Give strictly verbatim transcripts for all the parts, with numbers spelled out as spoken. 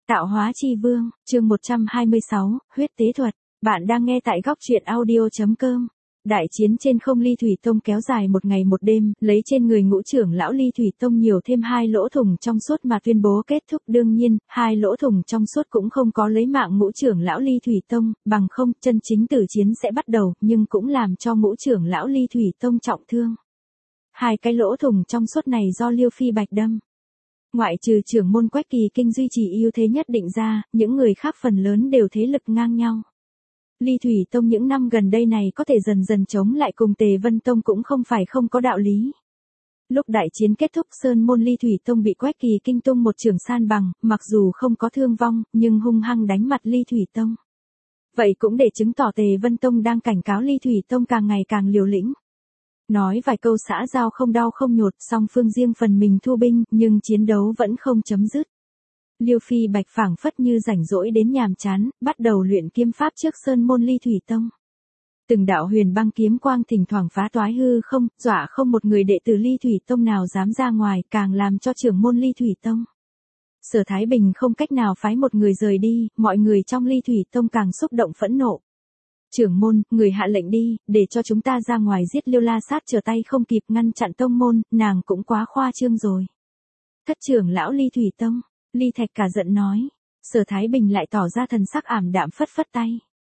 Tạo hóa chi vương, chương một trăm hai mươi sáu, huyết tế thuật. Bạn đang nghe tại góc truyện audio chấm com. Đại chiến trên không Ly Thủy Tông kéo dài một ngày một đêm, lấy trên người ngũ trưởng lão Ly Thủy Tông nhiều thêm hai lỗ thủng trong suốt mà tuyên bố kết thúc. Đương nhiên, hai lỗ thủng trong suốt cũng không có lấy mạng ngũ trưởng lão Ly Thủy Tông, bằng không chân chính tử chiến sẽ bắt đầu, nhưng cũng làm cho ngũ trưởng lão Ly Thủy Tông trọng thương. Hai cái lỗ thủng trong suốt này do Liêu Phi Bạch đâm. Ngoại trừ trưởng môn Quách Kỳ Kinh duy trì ưu thế nhất định ra, những người khác phần lớn đều thế lực ngang nhau. Ly Thủy Tông những năm gần đây này có thể dần dần chống lại cùng Tề Vân Tông cũng không phải không có đạo lý. Lúc đại chiến kết thúc, sơn môn Ly Thủy Tông bị Quách Kỳ Kinh tung một chưởng san bằng, mặc dù không có thương vong, nhưng hung hăng đánh mặt Ly Thủy Tông. Vậy cũng để chứng tỏ Tề Vân Tông đang cảnh cáo Ly Thủy Tông càng ngày càng liều lĩnh. Nói vài câu xã giao không đau không nhột, song phương riêng phần mình thu binh, nhưng chiến đấu vẫn không chấm dứt. Liêu Phi Bạch phảng phất như rảnh rỗi đến nhàm chán, bắt đầu luyện kiếm pháp trước sơn môn Ly Thủy Tông. Từng đạo huyền băng kiếm quang thỉnh thoảng phá toái hư không, dọa không một người đệ tử Ly Thủy Tông nào dám ra ngoài, càng làm cho trưởng môn Ly Thủy Tông. Sở Thái Bình không cách nào phái một người rời đi, mọi người trong Ly Thủy Tông càng xúc động phẫn nộ. Trưởng môn, người hạ lệnh đi, để cho chúng ta ra ngoài giết Liêu La Sát, trở tay không kịp ngăn chặn tông môn, nàng cũng quá khoa trương rồi. Thất trưởng lão Ly Thủy Tông, Ly Thạch cả giận nói. Sở Thái Bình lại tỏ ra thần sắc ảm đạm phất phất tay.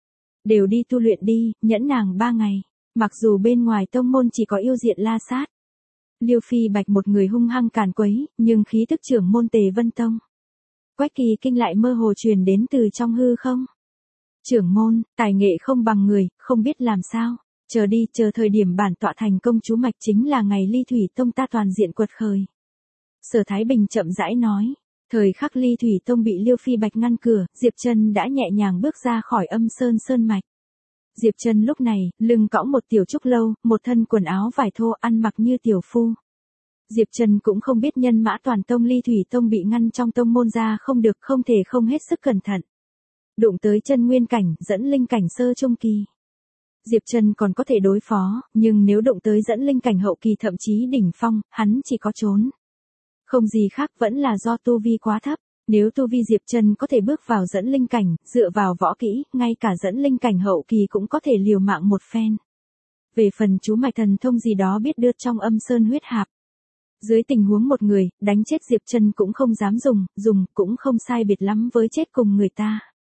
Đều đi tu luyện đi, nhẫn nàng ba ngày, mặc dù bên ngoài tông môn chỉ có yêu diện La Sát. Liêu Phi Bạch một người hung hăng càn quấy, nhưng khí tức trưởng môn Tề Vân Tông. Quách Kỳ Kinh lại mơ hồ truyền đến từ trong hư không. Trưởng môn, tài nghệ không bằng người, không biết làm sao, chờ đi, chờ thời điểm bản tọa thành công chú mạch chính là ngày Ly Thủy Tông ta toàn diện quật khởi. Sở Thái Bình chậm rãi nói, thời khắc Ly Thủy Tông bị Liêu Phi Bạch ngăn cửa, Diệp Trân đã nhẹ nhàng bước ra khỏi âm sơn sơn mạch. Diệp Trân lúc này, lưng cõng một tiểu trúc lâu, một thân quần áo vải thô, ăn mặc như tiểu phu. Diệp Trân cũng không biết nhân mã toàn tông Ly Thủy Tông bị ngăn trong tông môn ra không được, không thể không hết sức cẩn thận. Đụng tới chân nguyên cảnh, dẫn linh cảnh sơ trung kỳ. Diệp Trân còn có thể đối phó, nhưng nếu đụng tới dẫn linh cảnh hậu kỳ thậm chí đỉnh phong, hắn chỉ có trốn. Không gì khác, vẫn là do tu vi quá thấp. Nếu tu vi Diệp Trân có thể bước vào dẫn linh cảnh, dựa vào võ kỹ, ngay cả dẫn linh cảnh hậu kỳ cũng có thể liều mạng một phen. Về phần chú mạch thần thông gì đó biết đưa trong âm sơn huyết hạp. Dưới tình huống một người, đánh chết Diệp Trân cũng không dám dùng, dùng cũng không sai biệt lắm với chết cùng người ta.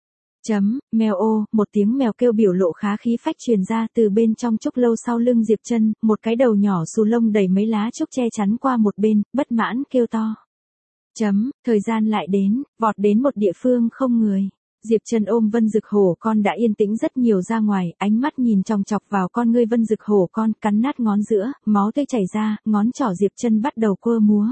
Chấm, mèo ô, một tiếng mèo kêu biểu lộ khá khí phách truyền ra từ bên trong trúc lâu sau lưng Diệp Trân, một cái đầu nhỏ xù lông đầy mấy lá trúc che chắn qua một bên, bất mãn kêu to. Chấm, thời gian lại đến, vọt đến một địa phương không người. Diệp Trân ôm Vân Dực Hổ con đã yên tĩnh rất nhiều ra ngoài, ánh mắt nhìn chòng chọc vào con ngươi Vân Dực Hổ con, cắn nát ngón giữa, máu tươi chảy ra, ngón trỏ Diệp Trân bắt đầu quơ múa.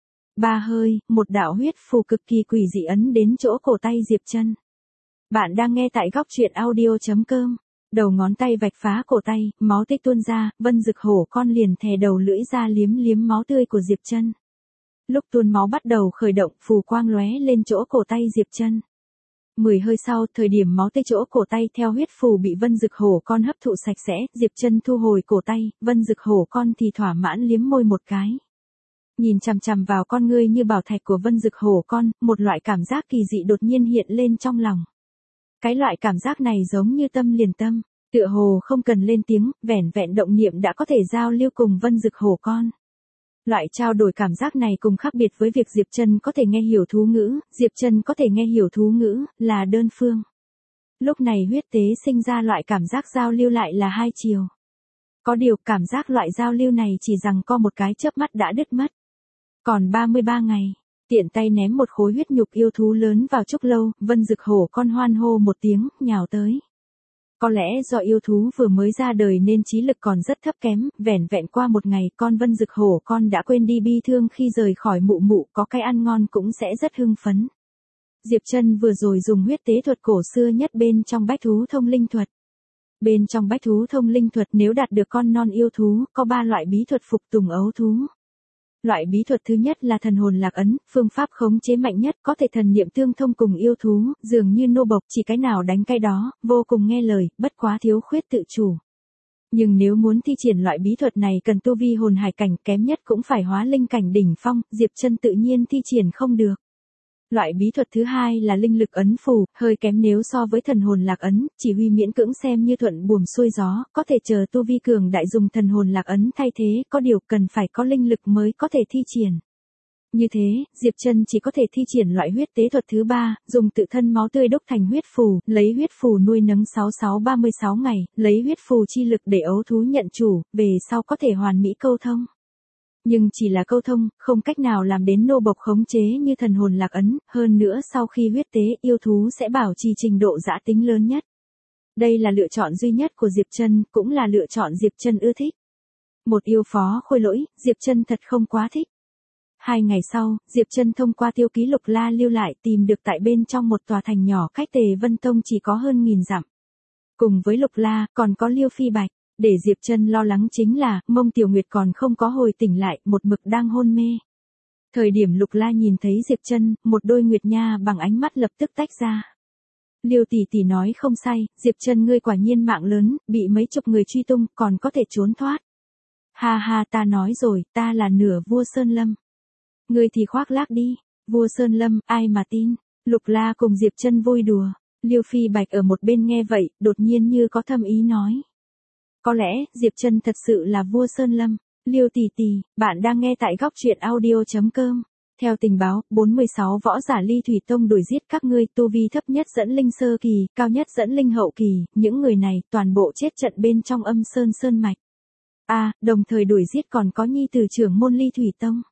Ba hơi, một đạo huyết phù cực kỳ quỷ dị ấn đến chỗ cổ tay Diệp Trân. Bạn đang nghe tại góc truyện audio chấm com. Đầu ngón tay vạch phá cổ tay, máu tươi tuôn ra, Vân Dực Hổ con liền thè đầu lưỡi ra liếm liếm máu tươi của Diệp Trân. Lúc tuôn máu bắt đầu khởi động, phù quang lóe lên chỗ cổ tay Diệp Trân. Mười hơi sau, thời điểm máu tươi chỗ cổ tay theo huyết phù bị Vân Dực Hổ con hấp thụ sạch sẽ, Diệp Trân thu hồi cổ tay, Vân Dực Hổ con thì thỏa mãn liếm môi một cái. Nhìn chằm chằm vào con ngươi như bảo thạch của Vân Dực Hổ con, một loại cảm giác kỳ dị đột nhiên hiện lên trong lòng. Cái loại cảm giác này giống như tâm liền tâm, tựa hồ không cần lên tiếng, vẻn vẹn động niệm đã có thể giao lưu cùng Vân Dực Hổ con. Loại trao đổi cảm giác này cùng khác biệt với việc Diệp Trân có thể nghe hiểu thú ngữ, Diệp Trân có thể nghe hiểu thú ngữ, là đơn phương. Lúc này huyết tế sinh ra loại cảm giác giao lưu lại là hai chiều. Có điều cảm giác loại giao lưu này chỉ rằng co một cái chớp mắt đã đứt mất. Còn ba mươi ba ngày. Tiện tay ném một khối huyết nhục yêu thú lớn vào trúc lâu, Vân Dực Hổ con hoan hô một tiếng, nhào tới. Có lẽ do yêu thú vừa mới ra đời nên trí lực còn rất thấp kém, vẻn vẹn qua một ngày, con Vân Dực Hổ con đã quên đi bi thương khi rời khỏi mụ mụ, có cái ăn ngon cũng sẽ rất hưng phấn. Diệp Trân vừa rồi dùng huyết tế thuật cổ xưa nhất bên trong bách thú thông linh thuật. Bên trong bách thú thông linh thuật nếu đạt được con non yêu thú, có ba loại bí thuật phục tùng ấu thú. Loại bí thuật thứ nhất là thần hồn lạc ấn, phương pháp khống chế mạnh nhất, có thể thần niệm tương thông cùng yêu thú, dường như nô bộc, chỉ cái nào đánh cái đó, vô cùng nghe lời, bất quá thiếu khuyết tự chủ. Nhưng nếu muốn thi triển loại bí thuật này cần tu vi hồn hải cảnh, kém nhất cũng phải hóa linh cảnh đỉnh phong, Diệp Trân tự nhiên thi triển không được. Loại bí thuật thứ hai là linh lực ấn phù, hơi kém nếu so với thần hồn lạc ấn, chỉ huy miễn cưỡng xem như thuận buồm xuôi gió, có thể chờ tu vi cường đại dùng thần hồn lạc ấn thay thế, có điều cần phải có linh lực mới có thể thi triển. Như thế, Diệp Trân chỉ có thể thi triển loại huyết tế thuật thứ ba, dùng tự thân máu tươi đúc thành huyết phù, lấy huyết phù nuôi nấng sáu sáu ba mươi sáu ngày, lấy huyết phù chi lực để ấu thú nhận chủ, về sau có thể hoàn mỹ câu thông. Nhưng chỉ là câu thông, không cách nào làm đến nô bộc khống chế như thần hồn lạc ấn, hơn nữa sau khi huyết tế yêu thú sẽ bảo trì trình độ dã tính lớn nhất. Đây là lựa chọn duy nhất của Diệp Trân, cũng là lựa chọn Diệp Trân ưa thích. Một yêu phó khôi lỗi, Diệp Trân thật không quá thích. Hai ngày sau, Diệp Trân thông qua tiêu ký Lục La lưu lại tìm được tại bên trong một tòa thành nhỏ cách Tề Vân Tông chỉ có hơn nghìn dặm. Cùng với Lục La, còn có Liêu Phi Bạch. Để Diệp Trân lo lắng chính là, Mông Tiểu Nguyệt còn không có hồi tỉnh lại, một mực đang hôn mê. Thời điểm Lục La nhìn thấy Diệp Trân, một đôi nguyệt nha bằng ánh mắt lập tức tách ra. Liêu tỷ tỷ nói không sai, Diệp Trân ngươi quả nhiên mạng lớn, bị mấy chục người truy tung, còn có thể trốn thoát. Ha ha, ta nói rồi, ta là nửa vua Sơn Lâm. Ngươi thì khoác lác đi, vua Sơn Lâm, ai mà tin. Lục La cùng Diệp Trân vui đùa. Liêu Phi Bạch ở một bên nghe vậy, đột nhiên như có thâm ý nói. Có lẽ, Diệp Trân thật sự là vua Sơn Lâm. Liêu tỷ tỷ, bạn đang nghe tại góc truyện audio chấm com. Theo tình báo, bốn mươi sáu võ giả Ly Thủy Tông đuổi giết các ngươi, tu vi thấp nhất dẫn linh sơ kỳ, cao nhất dẫn linh hậu kỳ, những người này toàn bộ chết trận bên trong Âm Sơn Sơn Mạch. À, đồng thời đuổi giết còn có nhi tử trưởng môn Ly Thủy Tông.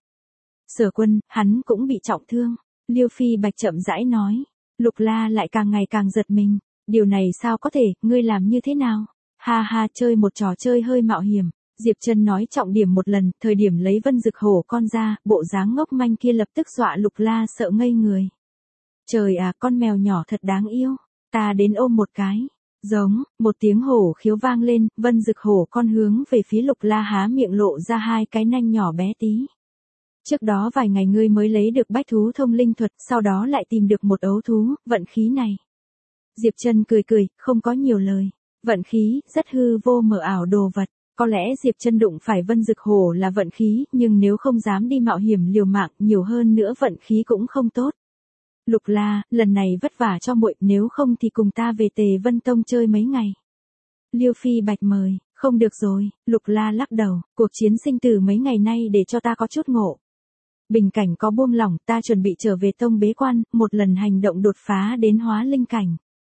Sở Quân, hắn cũng bị trọng thương. Liêu Phi Bạch chậm rãi nói. Lục La lại càng ngày càng giật mình. Điều này sao có thể, ngươi làm như thế nào? Ha ha, chơi một trò chơi hơi mạo hiểm. Diệp Trân nói trọng điểm một lần, thời điểm lấy Vân Dực Hổ con ra, bộ dáng ngốc manh kia lập tức dọa Lục La sợ ngây người. Trời à, con mèo nhỏ thật đáng yêu. Ta đến ôm một cái. Giống, một tiếng hổ khiếu vang lên, Vân Dực Hổ con hướng về phía Lục La há miệng lộ ra hai cái nanh nhỏ bé tí. Trước đó vài ngày ngươi mới lấy được bách thú thông linh thuật, sau đó lại tìm được một ấu thú, vận khí này. Diệp Trân cười cười, không có nhiều lời. Vận khí, rất hư vô mờ ảo đồ vật. Có lẽ Diệp Trân đụng phải Vân Dực Hổ là vận khí, nhưng nếu không dám đi mạo hiểm liều mạng, nhiều hơn nữa vận khí cũng không tốt. Lục La, lần này vất vả cho muội, nếu không thì cùng ta về Tề Vân Tông chơi mấy ngày. Liêu Phi Bạch mời, không được rồi, Lục La lắc đầu, cuộc chiến sinh tử mấy ngày nay để cho ta có chút ngộ. Bình cảnh có buông lỏng, ta chuẩn bị trở về tông bế quan, một lần hành động đột phá đến hóa linh cảnh.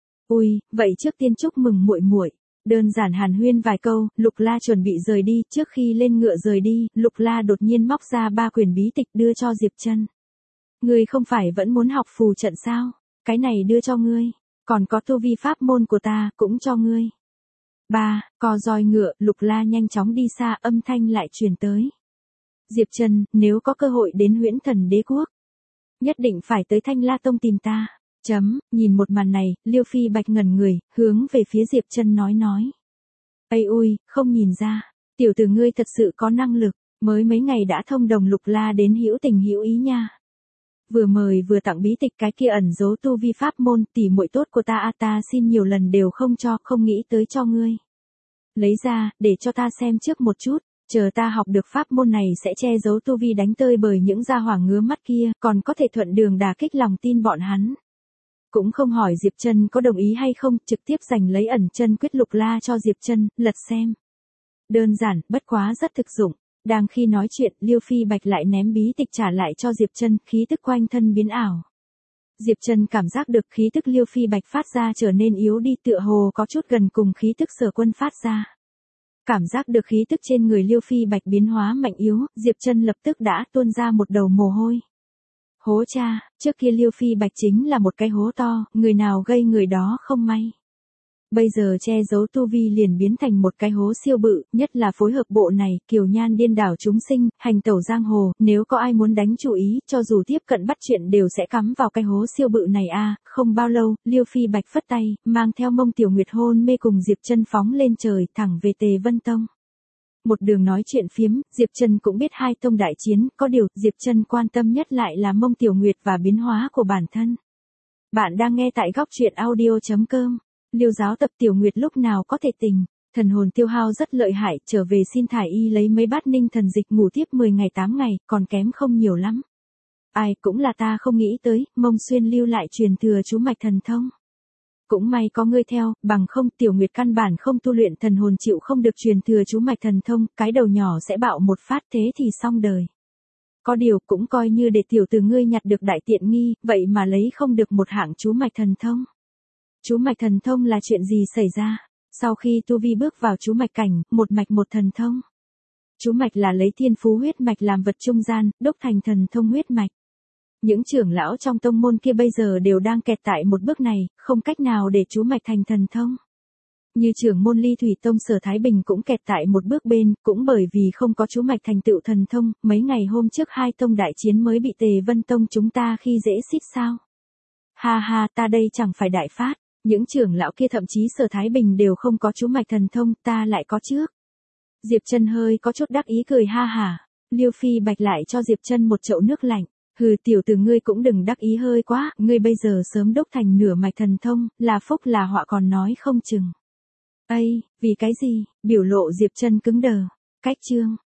Ui, vậy trước tiên chúc mừng muội muội. Đơn giản hàn huyên vài câu, Lục La chuẩn bị rời đi, trước khi lên ngựa rời đi, Lục La đột nhiên móc ra ba quyển bí tịch đưa cho Diệp Trân. Ngươi không phải vẫn muốn học phù trận sao? Cái này đưa cho ngươi, còn có tu vi pháp môn của ta, cũng cho ngươi. Ba, co roi ngựa, Lục La nhanh chóng đi xa, âm thanh lại truyền tới. Diệp Trân, nếu có cơ hội đến Huyễn Thần Đế Quốc, nhất định phải tới Thanh La Tông tìm ta. Chấm, nhìn một màn này, Liêu Phi Bạch ngẩn người, hướng về phía Diệp Trân nói nói. Ây ui, không nhìn ra, tiểu tử ngươi thật sự có năng lực, mới mấy ngày đã thông đồng Lục La đến hữu tình hữu ý nha. Vừa mời vừa tặng bí tịch, cái kia ẩn giấu tu vi pháp môn, tỉ muội tốt của ta a ta xin nhiều lần đều không cho, không nghĩ tới cho ngươi. Lấy ra, để cho ta xem trước một chút. Chờ ta học được pháp môn này sẽ che giấu tu vi đánh tơi bời những gia hỏa ngứa mắt kia, còn có thể thuận đường đả kích lòng tin bọn hắn. Cũng không hỏi Diệp Trân có đồng ý hay không, trực tiếp giành lấy ẩn chân quyết Lục La cho Diệp Trân, lật xem. Đơn giản, bất quá rất thực dụng. Đang khi nói chuyện, Liêu Phi Bạch lại ném bí tịch trả lại cho Diệp Trân, khí tức quanh thân biến ảo. Diệp Trân cảm giác được khí tức Liêu Phi Bạch phát ra trở nên yếu đi, tựa hồ có chút gần cùng khí tức Sở Quân phát ra. Cảm giác được khí tức trên người Liêu Phi Bạch biến hóa mạnh yếu, Diệp Trân lập tức đã tuôn ra một đầu mồ hôi. Hố cha, trước kia Liêu Phi Bạch chính là một cái hố to, người nào gây người đó không may. Bây giờ che giấu tu vi liền biến thành một cái hố siêu bự, nhất là phối hợp bộ này, kiều nhan điên đảo chúng sinh, hành tẩu giang hồ, nếu có ai muốn đánh chủ ý, cho dù tiếp cận bắt chuyện đều sẽ cắm vào cái hố siêu bự này a. Không bao lâu, Liêu Phi Bạch phất tay, mang theo Mông Tiểu Nguyệt hôn mê cùng Diệp Trân phóng lên trời, thẳng về Tề Vân Tông. Một đường nói chuyện phiếm, Diệp Trân cũng biết hai tông đại chiến, có điều, Diệp Trân quan tâm nhất lại là Mông Tiểu Nguyệt và biến hóa của bản thân. Bạn đang nghe tại góc truyện audio chấm com. Liêu giáo tập Tiểu Nguyệt lúc nào có thể tình, thần hồn tiêu hao rất lợi hại, trở về xin thải y lấy mấy bát ninh thần dịch ngủ tiếp mười ngày tám ngày, còn kém không nhiều lắm. Ai cũng là ta không nghĩ tới, Mông Xuyên lưu lại truyền thừa chú mạch thần thông. Cũng may có ngươi theo, bằng không Tiểu Nguyệt căn bản không tu luyện thần hồn chịu không được truyền thừa chú mạch thần thông, cái đầu nhỏ sẽ bạo một phát thế thì xong đời. Có điều cũng coi như để tiểu từ ngươi nhặt được đại tiện nghi, vậy mà lấy không được một hạng chú mạch thần thông. Chú mạch thần thông là chuyện gì xảy ra? Sau khi tu vi bước vào chú mạch cảnh, một mạch một thần thông. Chú mạch là lấy thiên phú huyết mạch làm vật trung gian, đúc thành thần thông huyết mạch. Những trưởng lão trong tông môn kia bây giờ đều đang kẹt tại một bước này, không cách nào để chú mạch thành thần thông. Như trưởng môn Ly Thủy Tông Sở Thái Bình cũng kẹt tại một bước bên, cũng bởi vì không có chú mạch thành tựu thần thông, mấy ngày hôm trước hai tông đại chiến mới bị Tề Vân Tông chúng ta khi dễ xít sao. Ha ha, ta đây chẳng phải đại phát, những trưởng lão kia thậm chí Sở Thái Bình đều không có chú mạch thần thông, ta lại có trước. Diệp Trân hơi có chút đắc ý cười ha hả, Liêu Phi Bạch lại cho Diệp Trân một chậu nước lạnh. Hừ, tiểu tử ngươi cũng đừng đắc ý hơi quá, ngươi bây giờ sớm đúc thành nửa mạch thần thông, là phúc là họa còn nói không chừng. Ây, vì cái gì? Biểu lộ Diệp Trân cứng đờ. Cách chương